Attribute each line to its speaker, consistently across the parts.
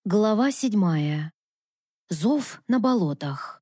Speaker 1: Глава 7. Зов на болотах.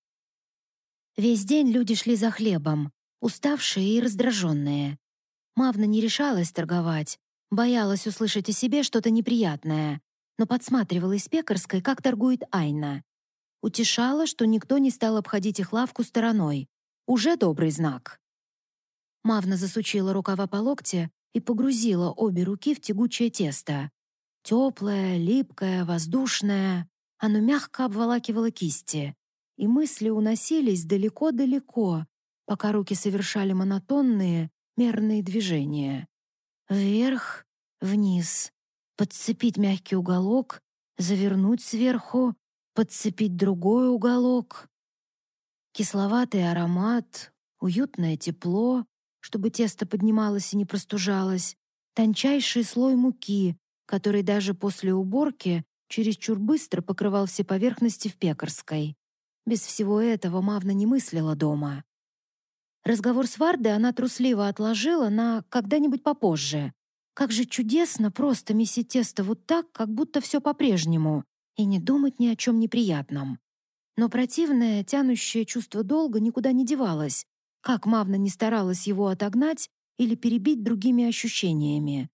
Speaker 1: Весь день люди шли за хлебом, уставшие и раздраженные. Мавна не решалась торговать, боялась услышать о себе что-то неприятное, но подсматривала из пекарской, как торгует Айна. Утешала, что никто не стал обходить их лавку стороной. Уже добрый знак. Мавна засучила рукава по локте и погрузила обе руки в тягучее тесто. Теплое, липкое, воздушное, оно мягко обволакивало кисти, и мысли уносились далеко-далеко, пока руки совершали монотонные, мерные движения. Вверх, вниз, подцепить мягкий уголок, завернуть сверху, подцепить другой уголок. Кисловатый аромат, уютное тепло, чтобы тесто поднималось и не простужалось, тончайший слой муки, который даже после уборки чересчур быстро покрывал все поверхности в пекарской. Без всего этого Мавна не мыслила дома. Разговор с Вардой она трусливо отложила на когда-нибудь попозже. Как же чудесно просто месить тесто вот так, как будто все по-прежнему, и не думать ни о чем неприятном. Но противное, тянущее чувство долга никуда не девалось, как Мавна не старалась его отогнать или перебить другими ощущениями.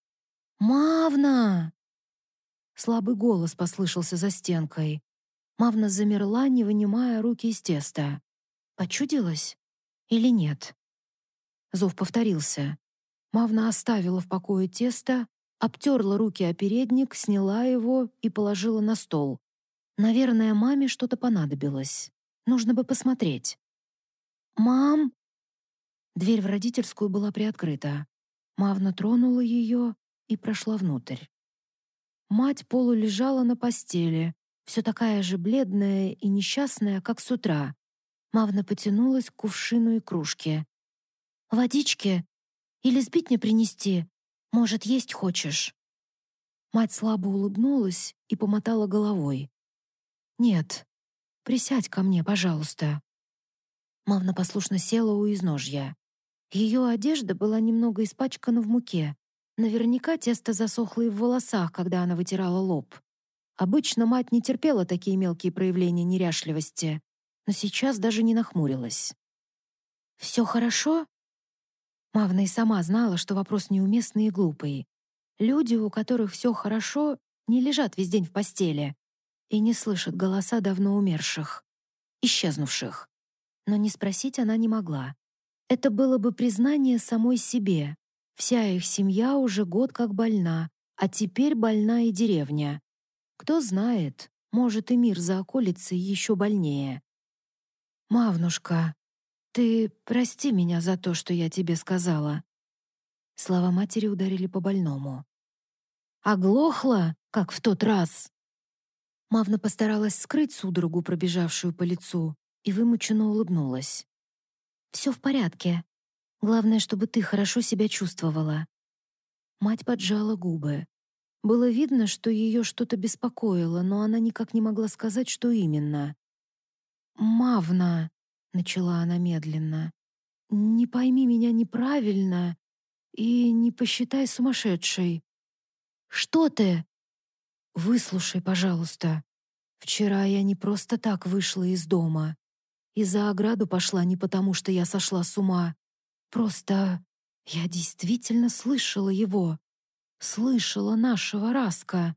Speaker 1: «Мавна!» Слабый голос послышался за стенкой. Мавна замерла, не вынимая руки из теста. Почудилась или нет? Зов повторился. Мавна оставила в покое тесто, обтерла руки о передник, сняла его и положила на стол. Наверное, маме что-то понадобилось. Нужно бы посмотреть. «Мам!» Дверь в родительскую была приоткрыта. Мавна тронула ее и прошла внутрь. Мать полулежала на постели, все такая же бледная и несчастная, как с утра. Мавна потянулась к кувшину и кружке. «Водички? Или сбить мне принести? Может, есть хочешь?» Мать слабо улыбнулась и помотала головой. «Нет, присядь ко мне, пожалуйста». Мавна послушно села у изножья. Ее одежда была немного испачкана в муке. Наверняка тесто засохло и в волосах, когда она вытирала лоб. Обычно мать не терпела такие мелкие проявления неряшливости, но сейчас даже не нахмурилась. «Все хорошо?» Мавна и сама знала, что вопрос неуместный и глупый. Люди, у которых все хорошо, не лежат весь день в постели и не слышат голоса давно умерших, исчезнувших. Но не спросить она не могла. Это было бы признание самой себе. Вся их семья уже год как больна, а теперь больна и деревня. Кто знает, может, и мир за околицей еще больнее. «Мавнушка, ты прости меня за то, что я тебе сказала». Слова матери ударили по больному. «Оглохла, как в тот раз?» Мавна постаралась скрыть судорогу, пробежавшую по лицу, и вымученно улыбнулась. «Все в порядке. Главное, чтобы ты хорошо себя чувствовала». Мать поджала губы. Было видно, что ее что-то беспокоило, но она никак не могла сказать, что именно. «Мавна», — начала она медленно, — «не пойми меня неправильно и не посчитай сумасшедшей». «Что ты?» «Выслушай, пожалуйста. Вчера я не просто так вышла из дома. И за ограду пошла не потому, что я сошла с ума. Просто я действительно слышала его. Слышала нашего Раска.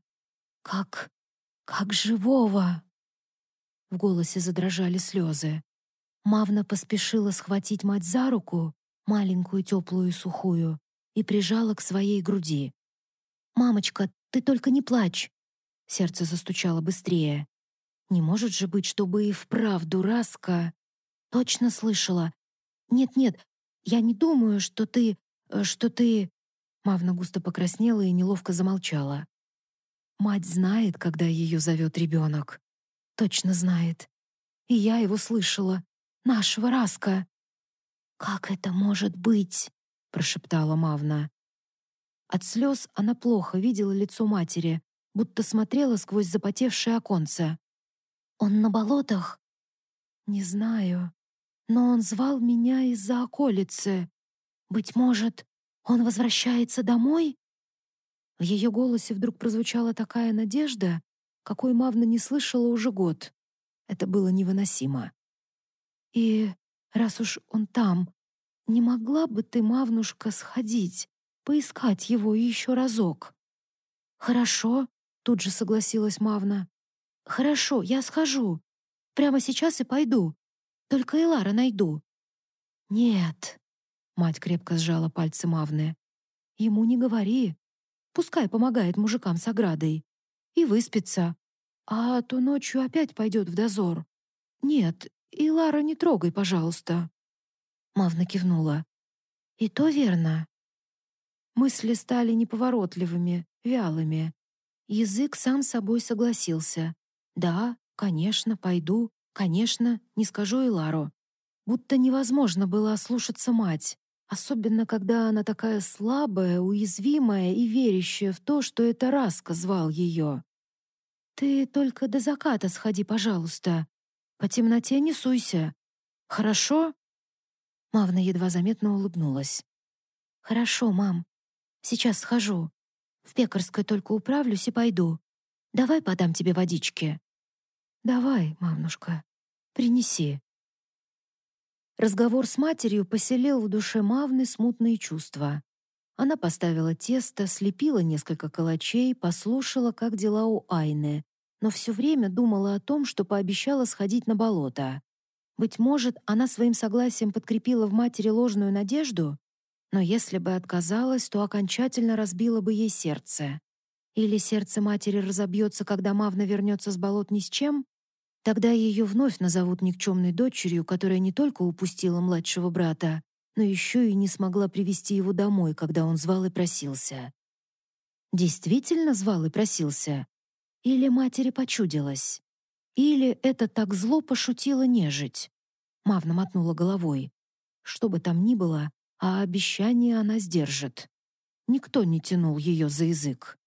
Speaker 1: Как живого». В голосе задрожали слезы. Мавна поспешила схватить мать за руку, маленькую, теплую и сухую, и прижала к своей груди. «Мамочка, ты только не плачь!» Сердце застучало быстрее. Не может же быть, чтобы и вправду Раска... Точно слышала. «Нет-нет, я не думаю, что ты...» Мавна густо покраснела и неловко замолчала. Мать знает, когда ее зовет ребенок. Точно знает. И я его слышала. Нашего Раска. «Как это может быть?» — прошептала Мавна. От слез она плохо видела лицо матери, будто смотрела сквозь запотевшее оконце. «Он на болотах?» «Не знаю. Но он звал меня из-за околицы. Быть может, он возвращается домой?» В ее голосе вдруг прозвучала такая надежда, какой Мавна не слышала уже год. Это было невыносимо. «И раз уж он там, не могла бы ты, Мавнушка, сходить, поискать его еще разок?» «Хорошо», — тут же согласилась Мавна. «Хорошо, я схожу. Прямо сейчас и пойду. Только Элара найду». «Нет», — мать крепко сжала пальцы Мавны. «Ему не говори. Пускай помогает мужикам с оградой. И выспится. А то ночью опять пойдет в дозор. Нет, Элара не трогай, пожалуйста». Мавна кивнула. «И то верно». Мысли стали неповоротливыми, вялыми. Язык сам собой согласился. «Да, конечно, пойду. Конечно, не скажу Элару». Будто невозможно было ослушаться мать, особенно когда она такая слабая, уязвимая и верящая в то, что это Раска звал ее. «Ты только до заката сходи, пожалуйста. По темноте не суйся. Хорошо?» Мавна едва заметно улыбнулась. «Хорошо, мам. Сейчас схожу. В пекарской только управлюсь и пойду. Давай подам тебе водички». «Давай, мамнушка, принеси». Разговор с матерью поселил в душе Мавны смутные чувства. Она поставила тесто, слепила несколько калачей, послушала, как дела у Айны, но все время думала о том, что пообещала сходить на болото. Быть может, она своим согласием подкрепила в матери ложную надежду, но если бы отказалась, то окончательно разбила бы ей сердце. Или сердце матери разобьется, когда Мавна вернется с болот ни с чем? Тогда ее вновь назовут никчемной дочерью, которая не только упустила младшего брата, но еще и не смогла привести его домой, когда он звал и просился. Действительно звал и просился? Или матери почудилось? Или это так зло пошутила нежить? Мавна мотнула головой. Что бы там ни было, а обещание она сдержит. Никто не тянул ее за язык.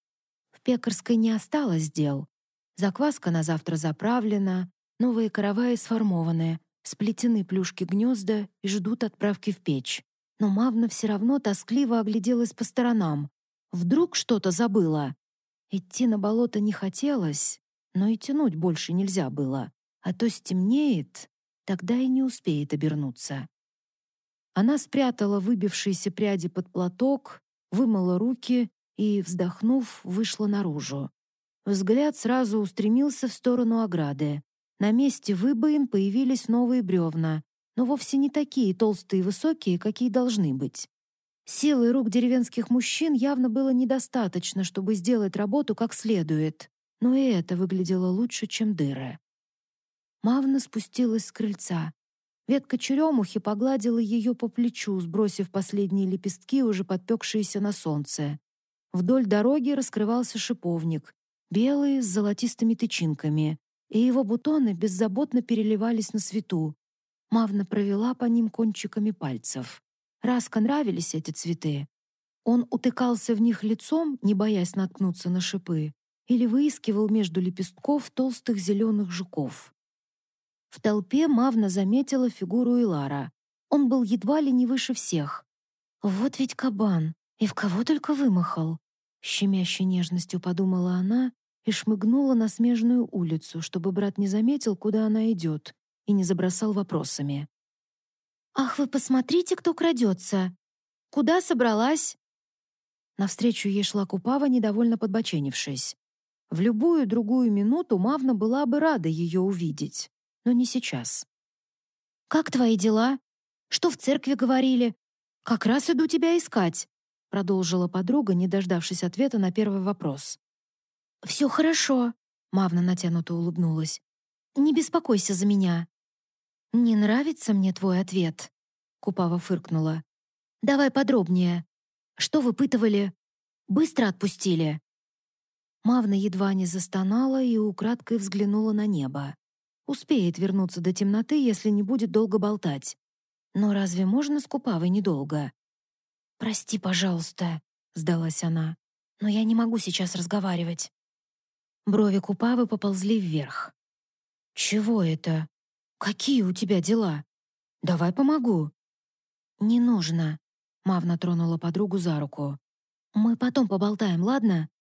Speaker 1: В пекарской не осталось дел. Закваска на завтра заправлена, новые караваи сформованы, сплетены плюшки-гнезда и ждут отправки в печь. Но Мавна все равно тоскливо огляделась по сторонам. Вдруг что-то забыла? Идти на болото не хотелось, но и тянуть больше нельзя было. А то стемнеет, тогда и не успеет обернуться. Она спрятала выбившиеся пряди под платок, вымыла руки и, вздохнув, вышла наружу. Взгляд сразу устремился в сторону ограды. На месте выбоин появились новые бревна, но вовсе не такие толстые и высокие, какие должны быть. Силы рук деревенских мужчин явно было недостаточно, чтобы сделать работу как следует, но и это выглядело лучше, чем дыры. Мавна спустилась с крыльца. Ветка черемухи погладила ее по плечу, сбросив последние лепестки, уже подпекшиеся на солнце. Вдоль дороги раскрывался шиповник, белый с золотистыми тычинками, и его бутоны беззаботно переливались на свету. Мавна провела по ним кончиками пальцев. Раско нравились эти цветы. Он утыкался в них лицом, не боясь наткнуться на шипы, или выискивал между лепестков толстых зеленых жуков. В толпе Мавна заметила фигуру Элара. Он был едва ли не выше всех. «Вот ведь кабан! И в кого только вымахал!» Щемящей нежностью подумала она и шмыгнула на смежную улицу, чтобы брат не заметил, куда она идет, и не забросал вопросами. «Ах, вы посмотрите, кто крадется! Куда собралась?» Навстречу ей шла Купава, недовольно подбоченившись. В любую другую минуту Мавна была бы рада ее увидеть, но не сейчас. «Как твои дела? Что в церкви говорили? Как раз иду тебя искать», продолжила подруга, не дождавшись ответа на первый вопрос. «Все хорошо», — Мавна натянуто улыбнулась. «Не беспокойся за меня». «Не нравится мне твой ответ», — Купава фыркнула. «Давай подробнее. Что выпытывали? Быстро отпустили?» Мавна едва не застонала и украдкой взглянула на небо. Успеет вернуться до темноты, если не будет долго болтать. Но разве можно с Купавой недолго? «Прости, пожалуйста», — сдалась она, «но я не могу сейчас разговаривать». Брови Купавы поползли вверх. «Чего это? Какие у тебя дела? Давай помогу». «Не нужно», — Мавна тронула подругу за руку. «Мы потом поболтаем, ладно?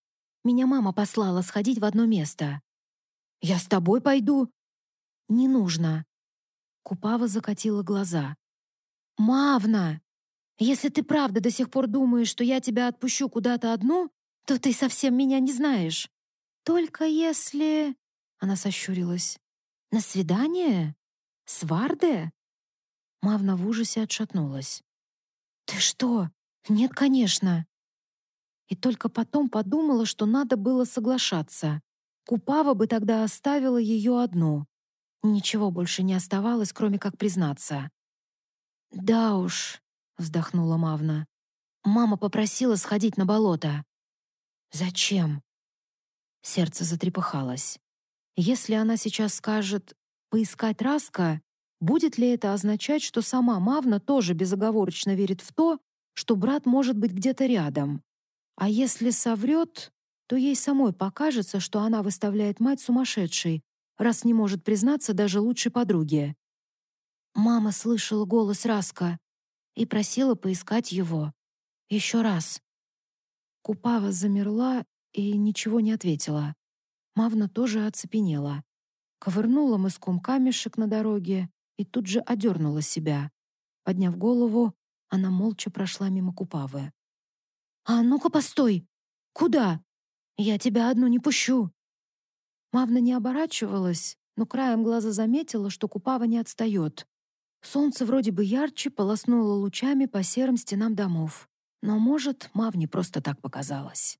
Speaker 1: Меня мама послала сходить в одно место». «Я с тобой пойду». «Не нужно». Купава закатила глаза. «Мавна, если ты правда до сих пор думаешь, что я тебя отпущу куда-то одну, то ты совсем меня не знаешь. Только если...» Она сощурилась. «На свидание? С Варде?» Мавна в ужасе отшатнулась. «Ты что? Нет, конечно». И только потом подумала, что надо было соглашаться. Купава бы тогда оставила ее одну. Ничего больше не оставалось, кроме как признаться. «Да уж», — вздохнула Мавна. «Мама попросила сходить на болото». «Зачем?» Сердце затрепыхалось. Если она сейчас скажет «поискать Раска», будет ли это означать, что сама Мавна тоже безоговорочно верит в то, что брат может быть где-то рядом? А если соврет, то ей самой покажется, что она выставляет мать сумасшедшей, раз не может признаться даже лучшей подруге. Мама слышала голос Раска и просила поискать его. Еще раз. Купава замерла и ничего не ответила. Мавна тоже оцепенела. Ковырнула мыском камешек на дороге и тут же одернула себя. Подняв голову, она молча прошла мимо Купавы. «А ну-ка, постой! Куда? Я тебя одну не пущу!» Мавна не оборачивалась, но краем глаза заметила, что Купава не отстает. Солнце вроде бы ярче полоснуло лучами по серым стенам домов. Но, может, Мавне просто так показалось.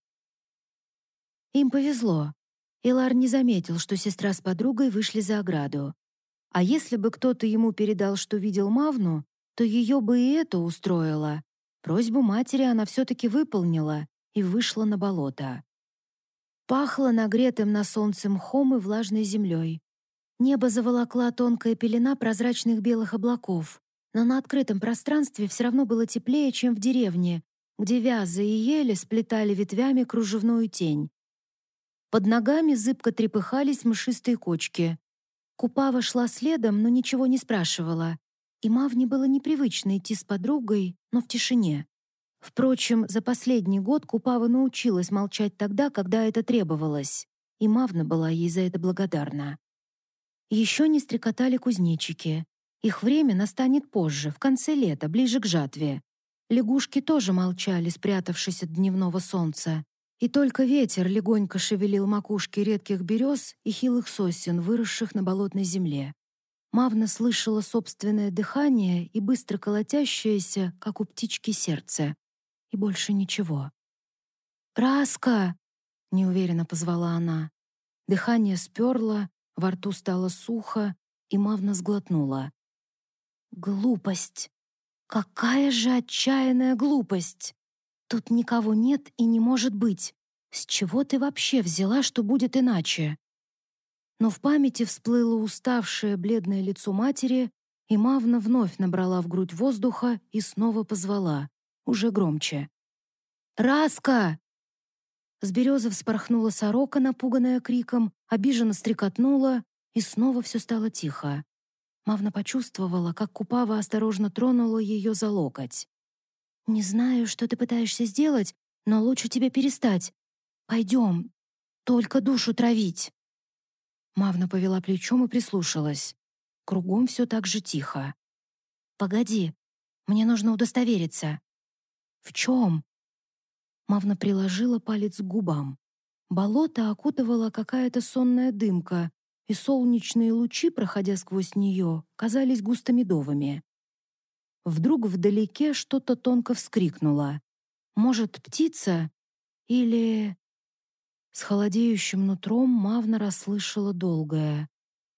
Speaker 1: Им повезло. Илар не заметил, что сестра с подругой вышли за ограду. А если бы кто-то ему передал, что видел Мавну, то ее бы и это устроило. Просьбу матери она все-таки выполнила и вышла на болото. Пахло нагретым на солнце мхом и влажной землей. Небо заволокла тонкая пелена прозрачных белых облаков, но на открытом пространстве все равно было теплее, чем в деревне, где вязы и ели сплетали ветвями кружевную тень. Под ногами зыбко трепыхались мшистые кочки. Купава шла следом, но ничего не спрашивала. И Мавне было непривычно идти с подругой, но в тишине. Впрочем, за последний год Купава научилась молчать тогда, когда это требовалось, и Мавна была ей за это благодарна. Еще не стрекотали кузнечики. Их время настанет позже, в конце лета, ближе к жатве. Лягушки тоже молчали, спрятавшись от дневного солнца. И только ветер легонько шевелил макушки редких берез и хилых сосен, выросших на болотной земле. Мавна слышала собственное дыхание и быстро колотящееся, как у птички, сердце. И больше ничего. «Раска!» — неуверенно позвала она. Дыхание сперло, во рту стало сухо, и Мавна сглотнула. «Глупость! Какая же отчаянная глупость! Тут никого нет и не может быть. С чего ты вообще взяла, что будет иначе?» Но в памяти всплыло уставшее бледное лицо матери, и Мавна вновь набрала в грудь воздуха и снова позвала, уже громче. «Раска!» С березы вспорхнула сорока, напуганная криком, обиженно стрекотнула, и снова все стало тихо. Мавна почувствовала, как Купава осторожно тронула ее за локоть. «Не знаю, что ты пытаешься сделать, но лучше тебе перестать. Пойдем, только душу травить». Мавна повела плечом и прислушалась. Кругом все так же тихо. «Погоди, мне нужно удостовериться». «В чем?» Мавна приложила палец к губам. Болото окутывала какая-то сонная дымка, и солнечные лучи, проходя сквозь нее, казались густо-медовыми. Вдруг вдалеке что-то тонко вскрикнуло. Может, птица? Или... С холодеющим нутром Мавна расслышала долгое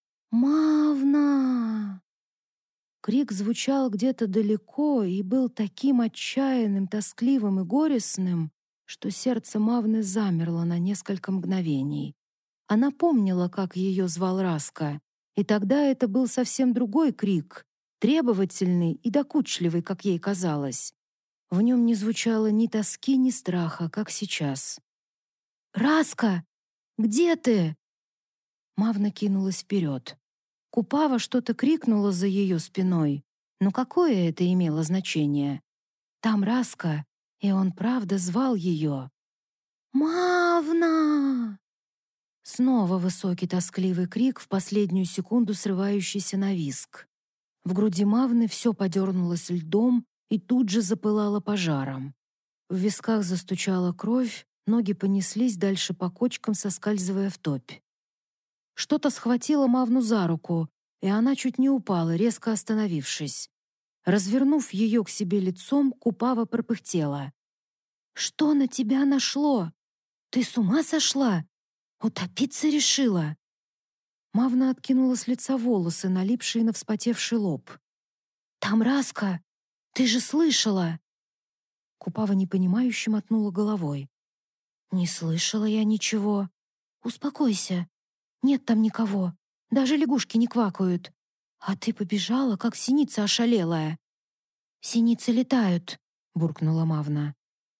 Speaker 1: «Мавна!». Крик звучал где-то далеко и был таким отчаянным, тоскливым и горестным, что сердце Мавны замерло на несколько мгновений. Она помнила, как ее звал Раска, и тогда это был совсем другой крик, требовательный и докучливый, как ей казалось. В нем не звучало ни тоски, ни страха, как сейчас. «Раска! Где ты?» Мавна кинулась вперед. Купава что-то крикнула за ее спиной, но какое это имело значение? Там Раска, и он правда звал ее. «Мавна!» Снова высокий тоскливый крик, в последнюю секунду срывающийся на визг. В груди Мавны все подернулось льдом и тут же запылало пожаром. В висках застучала кровь, ноги понеслись дальше по кочкам, соскальзывая в топь. Что-то схватило Мавну за руку, и она чуть не упала, резко остановившись. Развернув ее к себе лицом, Купава пропыхтела. «Что на тебя нашло? Ты с ума сошла? Утопиться решила?» Мавна откинула с лица волосы, налипшие на вспотевший лоб. «Там Раска! Ты же слышала!» Купава непонимающе мотнула головой. «Не слышала я ничего. Успокойся. Нет там никого. Даже лягушки не квакают. А ты побежала, как синица ошалелая». «Синицы летают», — буркнула Мавна.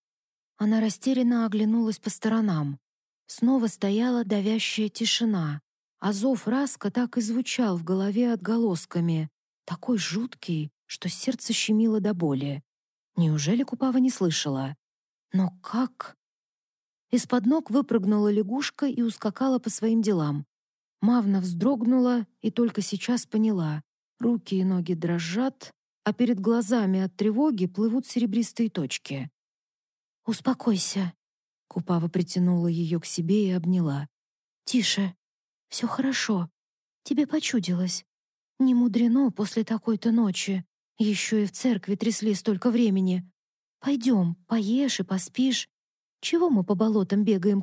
Speaker 1: Она растерянно оглянулась по сторонам. Снова стояла давящая тишина, а зов Раска так и звучал в голове отголосками, такой жуткий, что сердце щемило до боли. Неужели Купава не слышала? Но как? Из-под ног выпрыгнула лягушка и ускакала по своим делам. Мавна вздрогнула и только сейчас поняла. Руки и ноги дрожат, а перед глазами от тревоги плывут серебристые точки. «Успокойся», — Купава притянула ее к себе и обняла. «Тише, все хорошо. Тебе почудилось. Не мудрено после такой-то ночи. Еще и в церкви трясли столько времени. Пойдем, поешь и поспишь. Чего мы по болотам бегаем,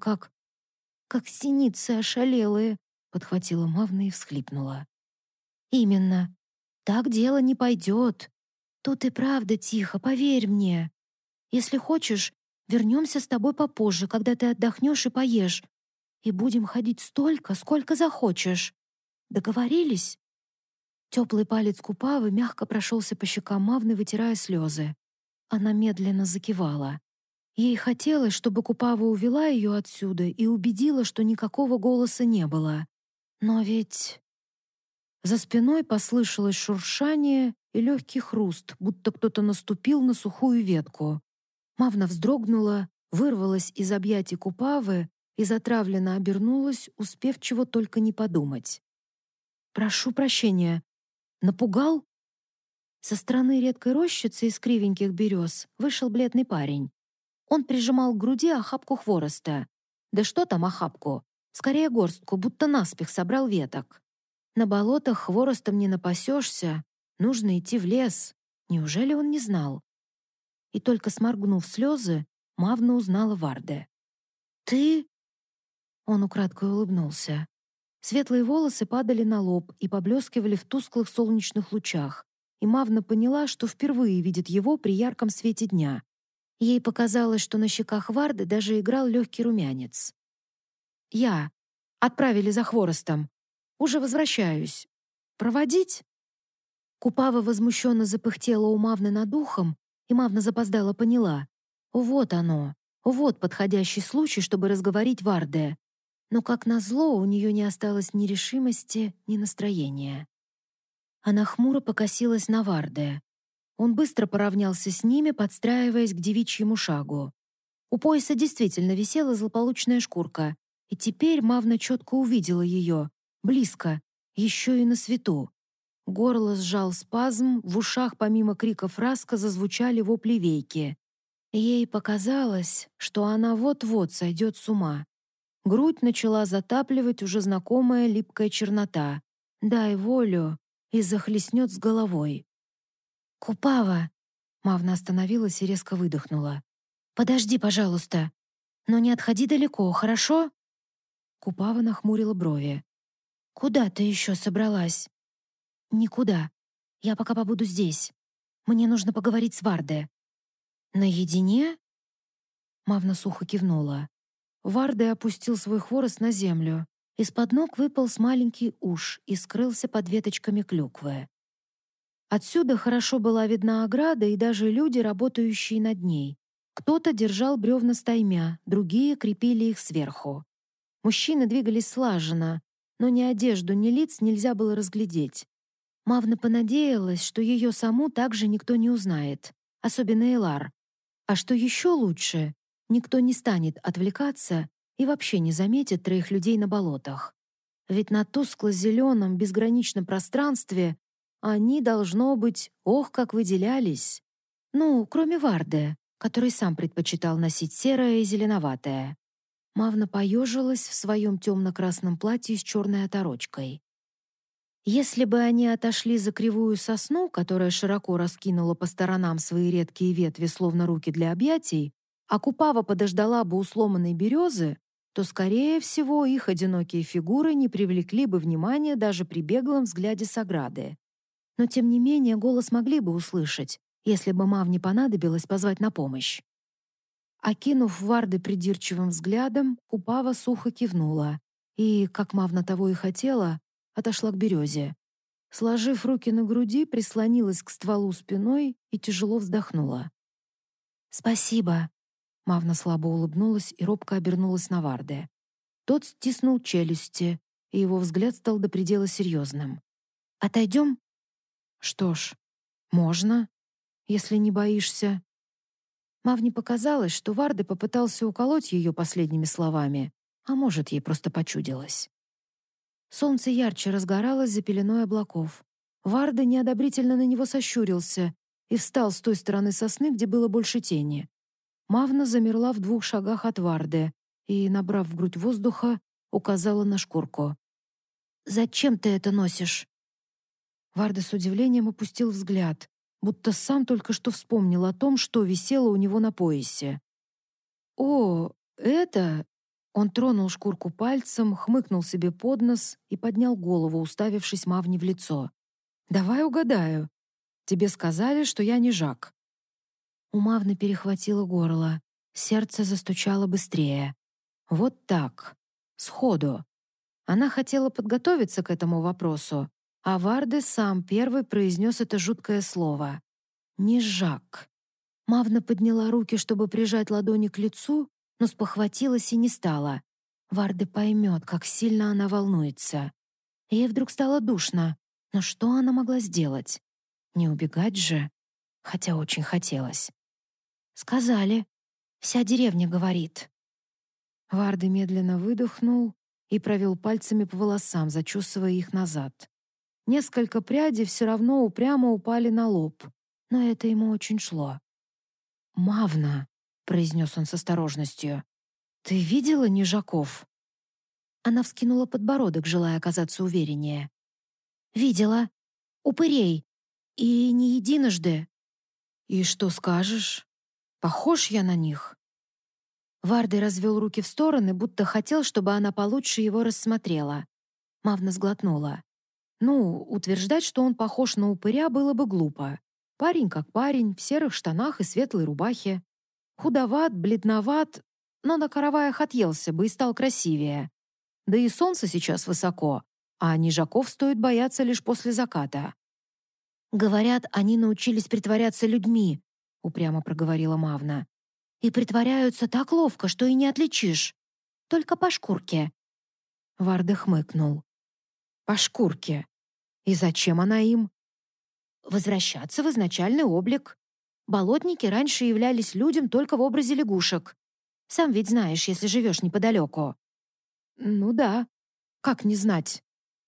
Speaker 1: как синицы ошалелые?» — подхватила Мавна и всхлипнула. «Именно. Так дело не пойдет. Тут и правда тихо, поверь мне. Если хочешь, вернемся с тобой попозже, когда ты отдохнешь и поешь, и будем ходить столько, сколько захочешь. Договорились?» Теплый палец Купавы мягко прошелся по щекам Мавны, вытирая слезы. Она медленно закивала. Ей хотелось, чтобы Купава увела ее отсюда и убедила, что никакого голоса не было. Но ведь... За спиной послышалось шуршание и легкий хруст, будто кто-то наступил на сухую ветку. Мавна вздрогнула, вырвалась из объятий Купавы и затравленно обернулась, успев чего только не подумать. «Прошу прощения. Напугал?» Со стороны редкой рощицы из кривеньких берез вышел бледный парень. Он прижимал к груди охапку хвороста. Да что там охапку? Скорее горстку, будто наспех собрал веток. На болотах хворостом не напасешься. Нужно идти в лес. Неужели он не знал? И только сморгнув слезы, Мавна узнала Варде. «Ты?» Он украдкой улыбнулся. Светлые волосы падали на лоб и поблескивали в тусклых солнечных лучах, и Мавна поняла, что впервые видит его при ярком свете дня. Ей показалось, что на щеках Варды даже играл легкий румянец. «Я. Отправили за хворостом. Уже возвращаюсь. Проводить?» Купава возмущенно запыхтела у Мавны над ухом, и Мавна запоздала поняла. Вот оно, вот подходящий случай, чтобы разговорить Варде. Но, как назло, у нее не осталось ни решимости, ни настроения. Она хмуро покосилась на Варде. Он быстро поравнялся с ними, подстраиваясь к девичьему шагу. У пояса действительно висела злополучная шкурка, и теперь Мавна четко увидела ее, близко, еще и на свету. Горло сжал спазм, в ушах помимо криков Раска зазвучали вопли Вейки. Ей показалось, что она вот-вот сойдет с ума. Грудь начала затапливать уже знакомая липкая чернота. Дай волю, и захлестнет с головой. «Купава!» Мавна остановилась и резко выдохнула. «Подожди, пожалуйста. Но не отходи далеко, хорошо?» Купава нахмурила брови. «Куда ты еще собралась?» «Никуда. Я пока побуду здесь. Мне нужно поговорить с Варде». «Наедине?» Мавна сухо кивнула. Варде опустил свой хворост на землю. Из-под ног выполз маленький уж и скрылся под веточками клюквы. Отсюда хорошо была видна ограда и даже люди, работающие над ней. Кто-то держал бревна стаймя, другие крепили их сверху. Мужчины двигались слаженно, но ни одежду, ни лиц нельзя было разглядеть. Мавна понадеялась, что ее саму также никто не узнает, особенно Элар. А что еще лучше, Никто не станет отвлекаться и вообще не заметит троих людей на болотах. Ведь на тускло-зеленом безграничном пространстве они, должно быть, ох, как выделялись. Ну, кроме Варды, который сам предпочитал носить серое и зеленоватое. Мавна поежилась в своем темно-красном платье с черной оторочкой. Если бы они отошли за кривую сосну, которая широко раскинула по сторонам свои редкие ветви, словно руки для объятий, а Купава подождала бы у сломанной березы, то, скорее всего, их одинокие фигуры не привлекли бы внимания даже при беглом взгляде Саграды. Но, тем не менее, голос могли бы услышать, если бы Мавне понадобилось позвать на помощь. Окинув Варды придирчивым взглядом, Купава сухо кивнула и, как Мавна того и хотела, отошла к березе. Сложив руки на груди, прислонилась к стволу спиной и тяжело вздохнула. «Спасибо», — Мавна слабо улыбнулась и робко обернулась на Варде. Тот стиснул челюсти, и его взгляд стал до предела серьезным. «Отойдем?» «Что ж, можно, если не боишься». Мавне показалось, что Варде попытался уколоть ее последними словами, а может, ей просто почудилось. Солнце ярче разгоралось за пеленой облаков. Варда неодобрительно на него сощурился и встал с той стороны сосны, где было больше тени. Мавна замерла в 2 шагах от Варды и, набрав в грудь воздуха, указала на шкурку. «Зачем ты это носишь?» Варда с удивлением опустил взгляд, будто сам только что вспомнил о том, что висело у него на поясе. «О, это...» Он тронул шкурку пальцем, хмыкнул себе под нос и поднял голову, уставившись Мавне в лицо. «Давай угадаю. Тебе сказали, что я не Жак». У Мавны перехватило горло. Сердце застучало быстрее. Вот так. Сходу. Она хотела подготовиться к этому вопросу, а Варде сам первый произнес это жуткое слово. «Не Жак». Мавна подняла руки, чтобы прижать ладони к лицу, но спохватилась и не стала. Варде поймет, как сильно она волнуется. Ей вдруг стало душно. Но что она могла сделать? Не убегать же, хотя очень хотелось. «Сказали. Вся деревня говорит». Варде медленно выдохнул и провел пальцами по волосам, зачесывая их назад. Несколько прядей все равно упрямо упали на лоб, но это ему очень шло. «Мавна», — произнес он с осторожностью, — «ты видела Нежаков?» Она вскинула подбородок, желая оказаться увереннее. «Видела. Упырей. И не единожды». «И что скажешь? Похож я на них?» Варди развел руки в стороны, будто хотел, чтобы она получше его рассмотрела. Мавна сглотнула. Ну, утверждать, что он похож на упыря, было бы глупо. Парень как парень, в серых штанах и светлой рубахе. Худоват, бледноват, но на караваях отъелся бы и стал красивее. Да и солнце сейчас высоко, а нежаков стоит бояться лишь после заката. «Говорят, они научились притворяться людьми», — упрямо проговорила Мавна. «И притворяются так ловко, что и не отличишь. Только по шкурке». Варде хмыкнул. «По шкурке? И зачем она им?» «Возвращаться в изначальный облик. Болотники раньше являлись людям только в образе лягушек. Сам ведь знаешь, если живешь неподалеку». «Ну да. Как не знать?»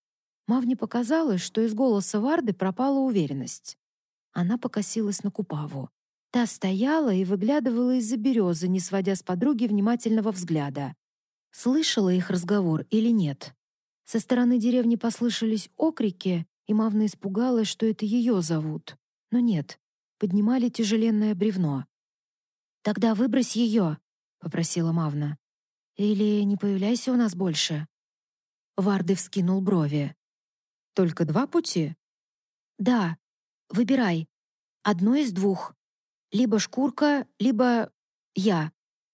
Speaker 1: Мавне показалось, что из голоса Варды пропала уверенность. Она покосилась на Купаву. Та стояла и выглядывала из-за березы, не сводя с подруги внимательного взгляда. Слышала их разговор или нет? Со стороны деревни послышались окрики, и Мавна испугалась, что это ее зовут. Но нет, поднимали тяжеленное бревно. «Тогда выбрось ее», — попросила Мавна. «Или не появляйся у нас больше». Варды вскинул брови. «Только 2 пути?» «Да. Выбирай. Одно из 2. Либо шкурка, либо я».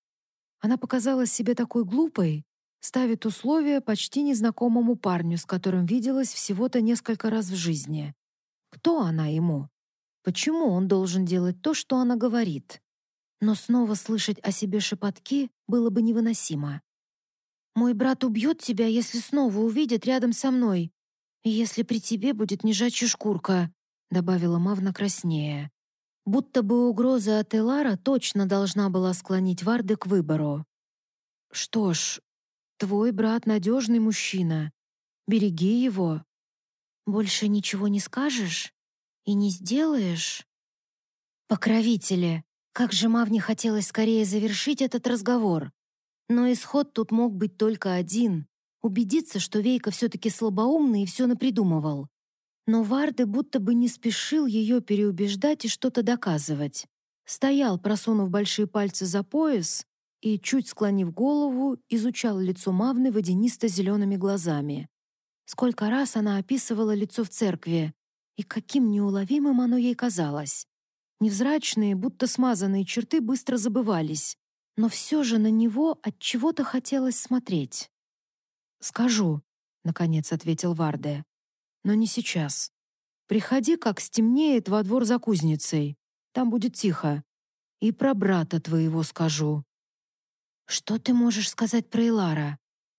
Speaker 1: Она показалась себе такой глупой, ставит условия почти незнакомому парню, с которым виделась всего-то несколько раз в жизни. Кто она ему? Почему он должен делать то, что она говорит? Но снова слышать о себе шепотки было бы невыносимо. «Мой брат убьет тебя, если снова увидит рядом со мной. И если при тебе будет нежачья шкурка», — добавила Мавна краснее. Будто бы угроза от Элара точно должна была склонить Варды к выбору. «Что ж, твой брат надежный мужчина. Береги его. Больше ничего не скажешь и не сделаешь?» Покровители! Как же Мавне хотелось скорее завершить этот разговор. Но исход тут мог быть только один — убедиться, что Вейка все-таки слабоумный и все напридумывал. Но Варды будто бы не спешил ее переубеждать и что-то доказывать. Стоял, просунув большие пальцы за пояс и, чуть склонив голову, изучал лицо Мавны водянисто-зелеными глазами. Сколько раз она описывала лицо в церкви, и каким неуловимым оно ей казалось. Невзрачные, будто смазанные черты быстро забывались, но все же на него от чего-то хотелось смотреть. «Скажу», — наконец ответил Варде, — «но не сейчас. Приходи, как стемнеет, во двор за кузницей. Там будет тихо. И про брата твоего скажу». «Что ты можешь сказать про Элара?»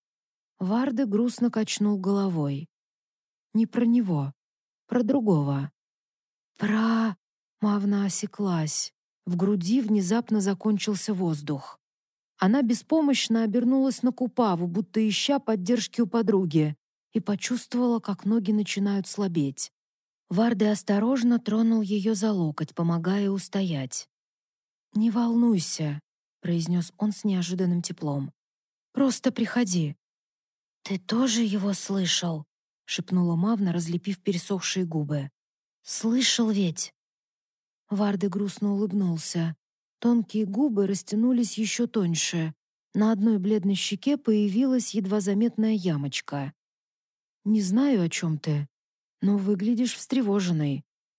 Speaker 1: Варде грустно качнул головой. «Не про него, про другого». «Про...» Мавна осеклась. В груди внезапно закончился воздух. Она беспомощно обернулась на Купаву, будто ища поддержки у подруги, и почувствовала, как ноги начинают слабеть. Варде осторожно тронул ее за локоть, помогая устоять. «Не волнуйся», — произнес он с неожиданным теплом. «Просто приходи». «Ты тоже его слышал?» — шепнула Мавна, разлепив пересохшие губы. «Слышал ведь?» Варде грустно улыбнулся. Тонкие губы растянулись еще тоньше. На одной бледной щеке появилась едва заметная ямочка. «Не знаю, о чем ты, но выглядишь встревоженной».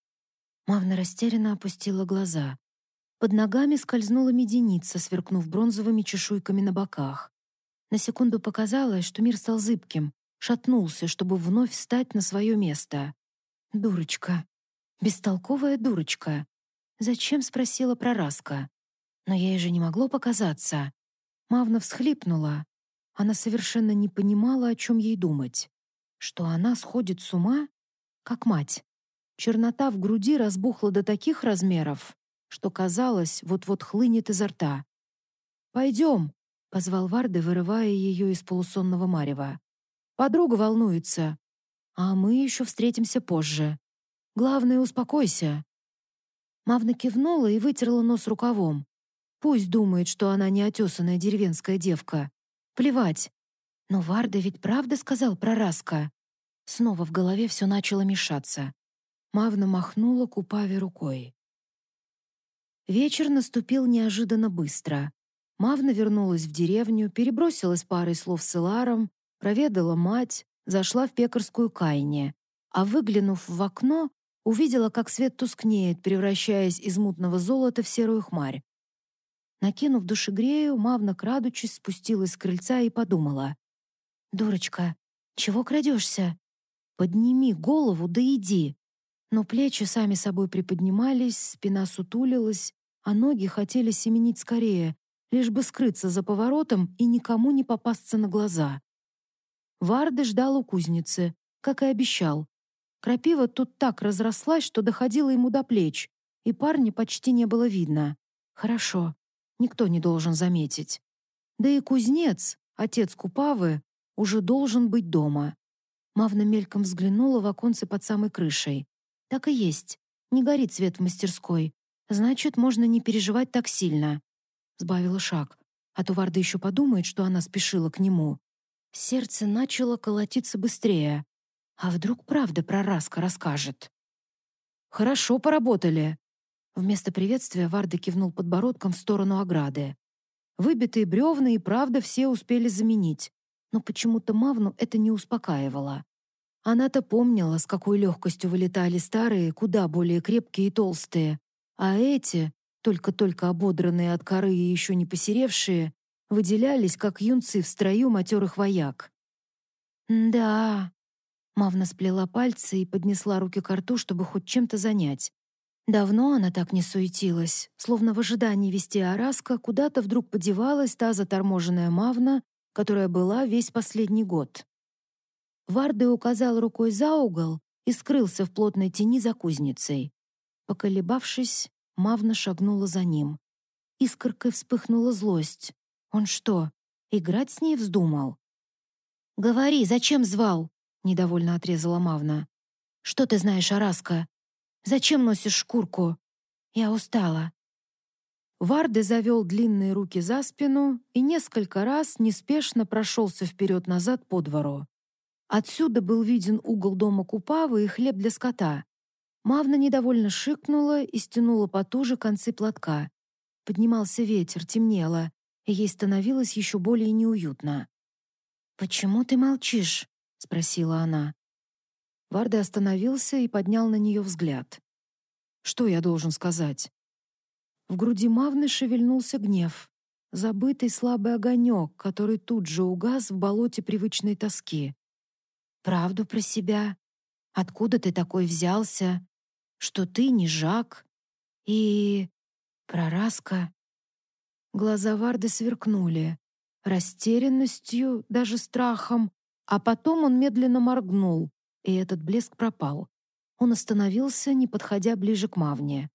Speaker 1: Мавна растерянно опустила глаза. Под ногами скользнула меденица, сверкнув бронзовыми чешуйками на боках. На секунду показалось, что мир стал зыбким, шатнулся, чтобы вновь встать на свое место. Дурочка. Бестолковая дурочка. Зачем спросила про Раска? Но ей же не могло показаться. Мавна всхлипнула. Она совершенно не понимала, о чем ей думать. Что она сходит с ума, как мать. Чернота в груди разбухла до таких размеров, что, казалось, вот-вот хлынет изо рта. «Пойдем», — позвал Варде, вырывая ее из полусонного марева. «Подруга волнуется, а мы еще встретимся позже. Главное, успокойся». Мавна кивнула и вытерла нос рукавом. Пусть думает, что она неотесанная деревенская девка. Плевать. Но Варда ведь правда сказал про Раска. Снова в голове все начало мешаться. Мавна махнула Купаве рукой. Вечер наступил неожиданно быстро. Мавна вернулась в деревню, перебросилась парой слов с Эларом, проведала мать, зашла в пекарскую Кайне, а, выглянув в окно, увидела, как свет тускнеет, превращаясь из мутного золота в серую хмарь. Накинув душегрею, Мавна, крадучись, спустилась с крыльца и подумала. «Дурочка, чего крадешься? Подними голову да иди». Но плечи сами собой приподнимались, спина сутулилась, а ноги хотели семенить скорее, лишь бы скрыться за поворотом и никому не попасться на глаза. Варде ждал у кузницы, как и обещал. Крапива тут так разрослась, что доходила ему до плеч, и парня почти не было видно. Хорошо, никто не должен заметить. Да и кузнец, отец Купавы, уже должен быть дома. Мавна мельком взглянула в оконце под самой крышей. Так и есть, не горит свет в мастерской. Значит, можно не переживать так сильно. Сбавила шаг, а то Варда еще подумает, что она спешила к нему. Сердце начало колотиться быстрее. А вдруг правда про Раска расскажет? «Хорошо поработали!» Вместо приветствия Варда кивнул подбородком в сторону ограды. Выбитые бревна и правда все успели заменить, но почему-то Мавну это не успокаивало. Она-то помнила, с какой легкостью вылетали старые, куда более крепкие и толстые, а эти, только-только ободранные от коры и еще не посеревшие, выделялись, как юнцы в строю матерых вояк. «Да...» Мавна сплела пальцы и поднесла руки к рту, чтобы хоть чем-то занять. Давно она так не суетилась, словно в ожидании вести Араска куда-то вдруг подевалась та заторможенная Мавна, которая была весь последний год. Варде указал рукой за угол и скрылся в плотной тени за кузницей. Поколебавшись, Мавна шагнула за ним. Искоркой вспыхнула злость. Он что, играть с ней вздумал? «Говори, зачем звал?» — недовольно отрезала Мавна. «Что ты знаешь о Раско? Зачем носишь шкурку? Я устала». Варде завел длинные руки за спину и несколько раз неспешно прошелся вперед-назад по двору. Отсюда был виден угол дома Купавы и хлеб для скота. Мавна недовольно шикнула и стянула потуже концы платка. Поднимался ветер, темнело, и ей становилось еще более неуютно. «Почему ты молчишь?» — спросила она. Варде остановился и поднял на нее взгляд. «Что я должен сказать?» В груди Мавны шевельнулся гнев, забытый слабый огонек, который тут же угас в болоте привычной тоски. «Правду про себя? Откуда ты такой взялся? Что ты не Жак? И... про Раско?» Глаза Варды сверкнули, растерянностью, даже страхом, а потом он медленно моргнул, и этот блеск пропал. Он остановился, не подходя ближе к Мавне.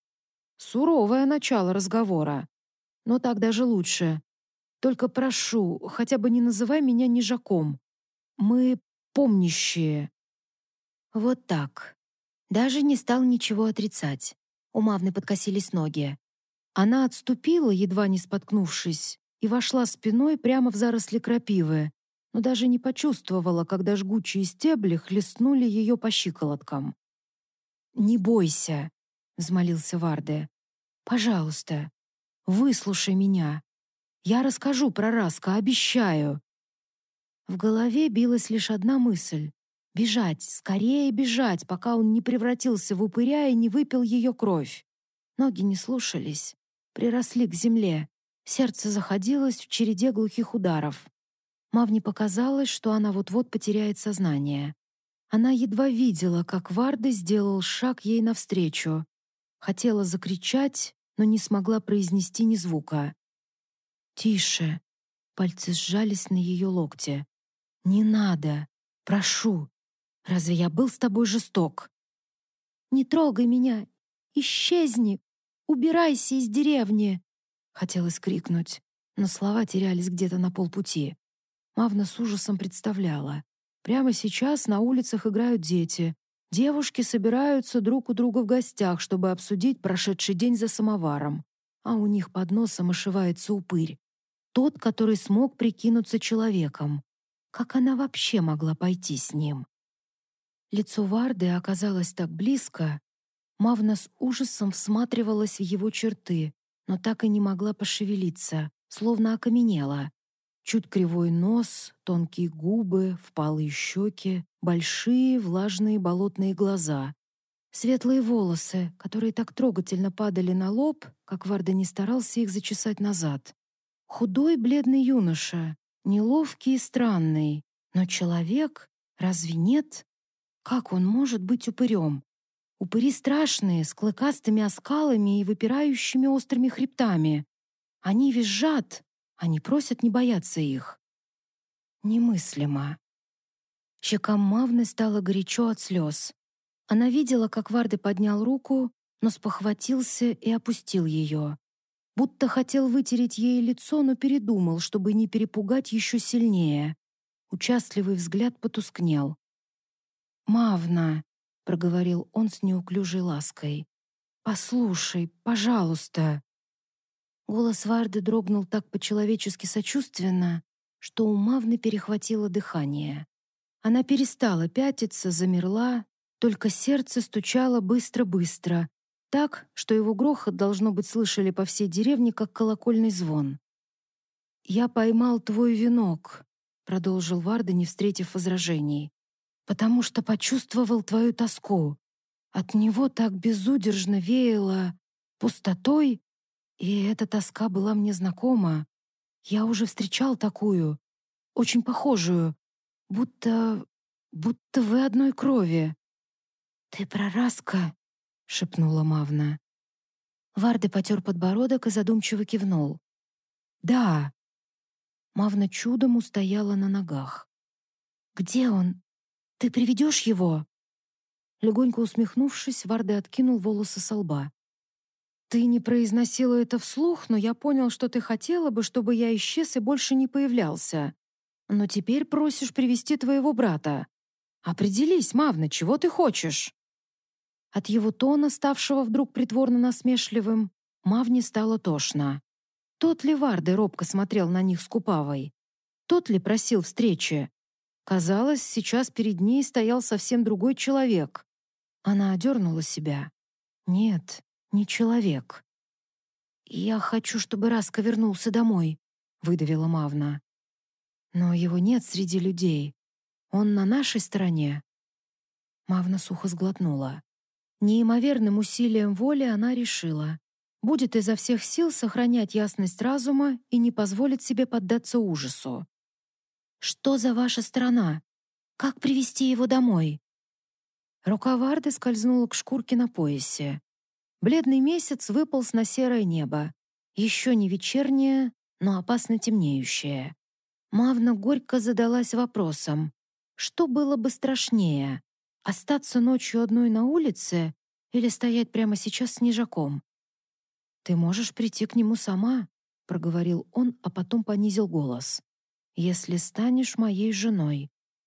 Speaker 1: Суровое начало разговора, но так даже лучше. Только прошу, хотя бы не называй меня нижаком. Мы помнящие. Вот так. Даже не стал ничего отрицать. У Мавны подкосились ноги. Она отступила, едва не споткнувшись, и вошла спиной прямо в заросли крапивы, но даже не почувствовала, когда жгучие стебли хлестнули ее по щиколоткам. «Не бойся», — взмолился Варде. «Пожалуйста, выслушай меня. Я расскажу про Раско, обещаю». В голове билась лишь одна мысль — бежать, скорее бежать, пока он не превратился в упыря и не выпил ее кровь. Ноги не слушались, приросли к земле, сердце заходилось в череде глухих ударов. Мавне показалось, что она вот-вот потеряет сознание. Она едва видела, как Варде сделал шаг ей навстречу. Хотела закричать, но не смогла произнести ни звука. «Тише!» — пальцы сжались на ее локте. «Не надо! Прошу! Разве я был с тобой жесток?» «Не трогай меня! Исчезни! Убирайся из деревни!» Хотелось крикнуть, но слова терялись где-то на полпути. Мавна с ужасом представляла. Прямо сейчас на улицах играют дети. Девушки собираются друг у друга в гостях, чтобы обсудить прошедший день за самоваром. А у них под носом ошивается упырь. Тот, который смог прикинуться человеком. Как она вообще могла пойти с ним? Лицо Варды оказалось так близко. Мавна с ужасом всматривалась в его черты, но так и не могла пошевелиться, словно окаменела. Чуть кривой нос, тонкие губы, впалые щеки, большие влажные болотные глаза. Светлые волосы, которые так трогательно падали на лоб, как Варда не старался их зачесать назад. Худой бледный юноша, неловкий и странный. Но человек? Разве нет? Как он может быть упырем? Упыри страшные, с клыкастыми оскалами и выпирающими острыми хребтами. Они визжат, они просят не бояться их. Немыслимо. Щекам Мавны стало горячо от слез. Она видела, как Варде поднял руку, но спохватился и опустил ее. Будто хотел вытереть ей лицо, но передумал, чтобы не перепугать еще сильнее. Участливый взгляд потускнел. «Мавна», — проговорил он с неуклюжей лаской, — «послушай, пожалуйста». Голос Варды дрогнул так по-человечески сочувственно, что у Мавны перехватило дыхание. Она перестала пятиться, замерла, только сердце стучало быстро-быстро, так, что его грохот, должно быть, слышали по всей деревне, как колокольный звон. «Я поймал твой венок», — продолжил Варда, не встретив возражений, «потому что почувствовал твою тоску. От него так безудержно веяло пустотой, и эта тоска была мне знакома. Я уже встречал такую, очень похожую, будто вы одной крови». «Ты про Раско?» — шепнула Мавна. Варде потер подбородок и задумчиво кивнул. «Да». Мавна чудом устояла на ногах. «Где он? Ты приведешь его?» Легонько усмехнувшись, Варде откинул волосы со лба. Ты не произносила это вслух, но я понял, что ты хотела бы, чтобы я исчез и больше не появлялся. Но теперь просишь привести твоего брата. Определись, Мавна, чего ты хочешь?» От его тона, ставшего вдруг притворно насмешливым, Мавне стало тошно. Тот ли Варды робко смотрел на них с Купавой? Тот ли просил встречи? Казалось, сейчас перед ней стоял совсем другой человек. Она одернула себя. Нет, не человек. «Я хочу, чтобы Раска вернулся домой», — выдавила Мавна. «Но его нет среди людей. Он на нашей стороне». Мавна сухо сглотнула. Неимоверным усилием воли она решила. Будет изо всех сил сохранять ясность разума и не позволит себе поддаться ужасу. «Что за ваша страна? Как привести его домой?» Рука Варды скользнула к шкурке на поясе. Бледный месяц выполз на серое небо. Еще не вечернее, но опасно темнеющее. Мавна горько задалась вопросом, что было бы страшнее — остаться ночью одной на улице или стоять прямо сейчас с Снежаком? «Ты можешь прийти к нему сама», — проговорил он, а потом понизил голос. «Если станешь моей женой».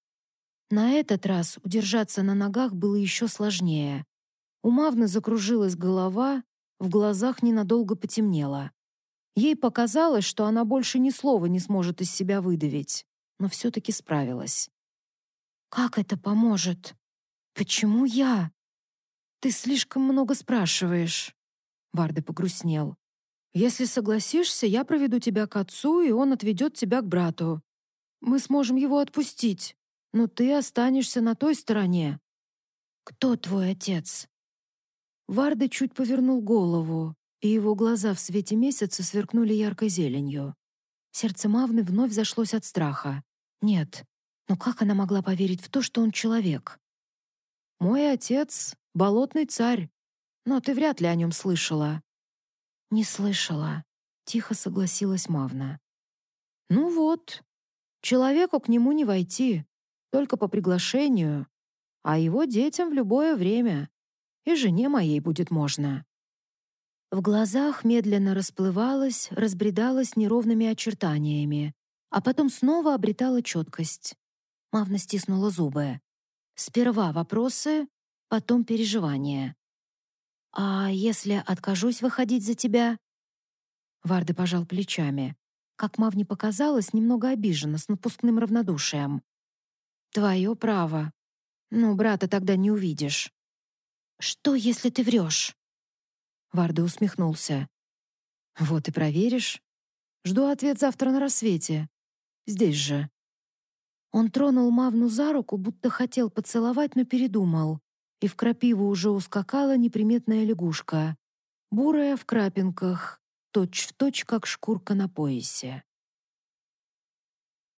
Speaker 1: На этот раз удержаться на ногах было еще сложнее. У Мавны закружилась голова, в глазах ненадолго потемнело. Ей показалось, что она больше ни слова не сможет из себя выдавить, но все-таки справилась. «Как это поможет? Почему я?» «Ты слишком много спрашиваешь». Варды погрустнел. «Если согласишься, я проведу тебя к отцу, и он отведет тебя к брату. Мы сможем его отпустить, но ты останешься на той стороне». «Кто твой отец?» Варды чуть повернул голову, и его глаза в свете месяца сверкнули яркой зеленью. Сердце Мавны вновь зашлось от страха. Нет, но как она могла поверить в то, что он человек? «Мой отец — болотный царь, но ты вряд ли о нем слышала». «Не слышала», — тихо согласилась Мавна. «Ну вот, человеку к нему не войти, только по приглашению, а его детям в любое время. И жене моей будет можно». В глазах медленно расплывалась, разбредалась неровными очертаниями, а потом снова обретала четкость. Мавна стиснула зубы. Сперва вопросы, потом переживания. «А если откажусь выходить за тебя?» Варды пожал плечами. Как Мавне показалось, немного обижена, с напускным равнодушием. «Твое право. Ну, брата тогда не увидишь». «Что, если ты врешь?» Варды усмехнулся. «Вот и проверишь. Жду ответ завтра на рассвете. Здесь же». Он тронул Мавну за руку, будто хотел поцеловать, но передумал, и в крапиву уже ускакала неприметная лягушка, бурая в крапинках, точь-в-точь, как шкурка на поясе.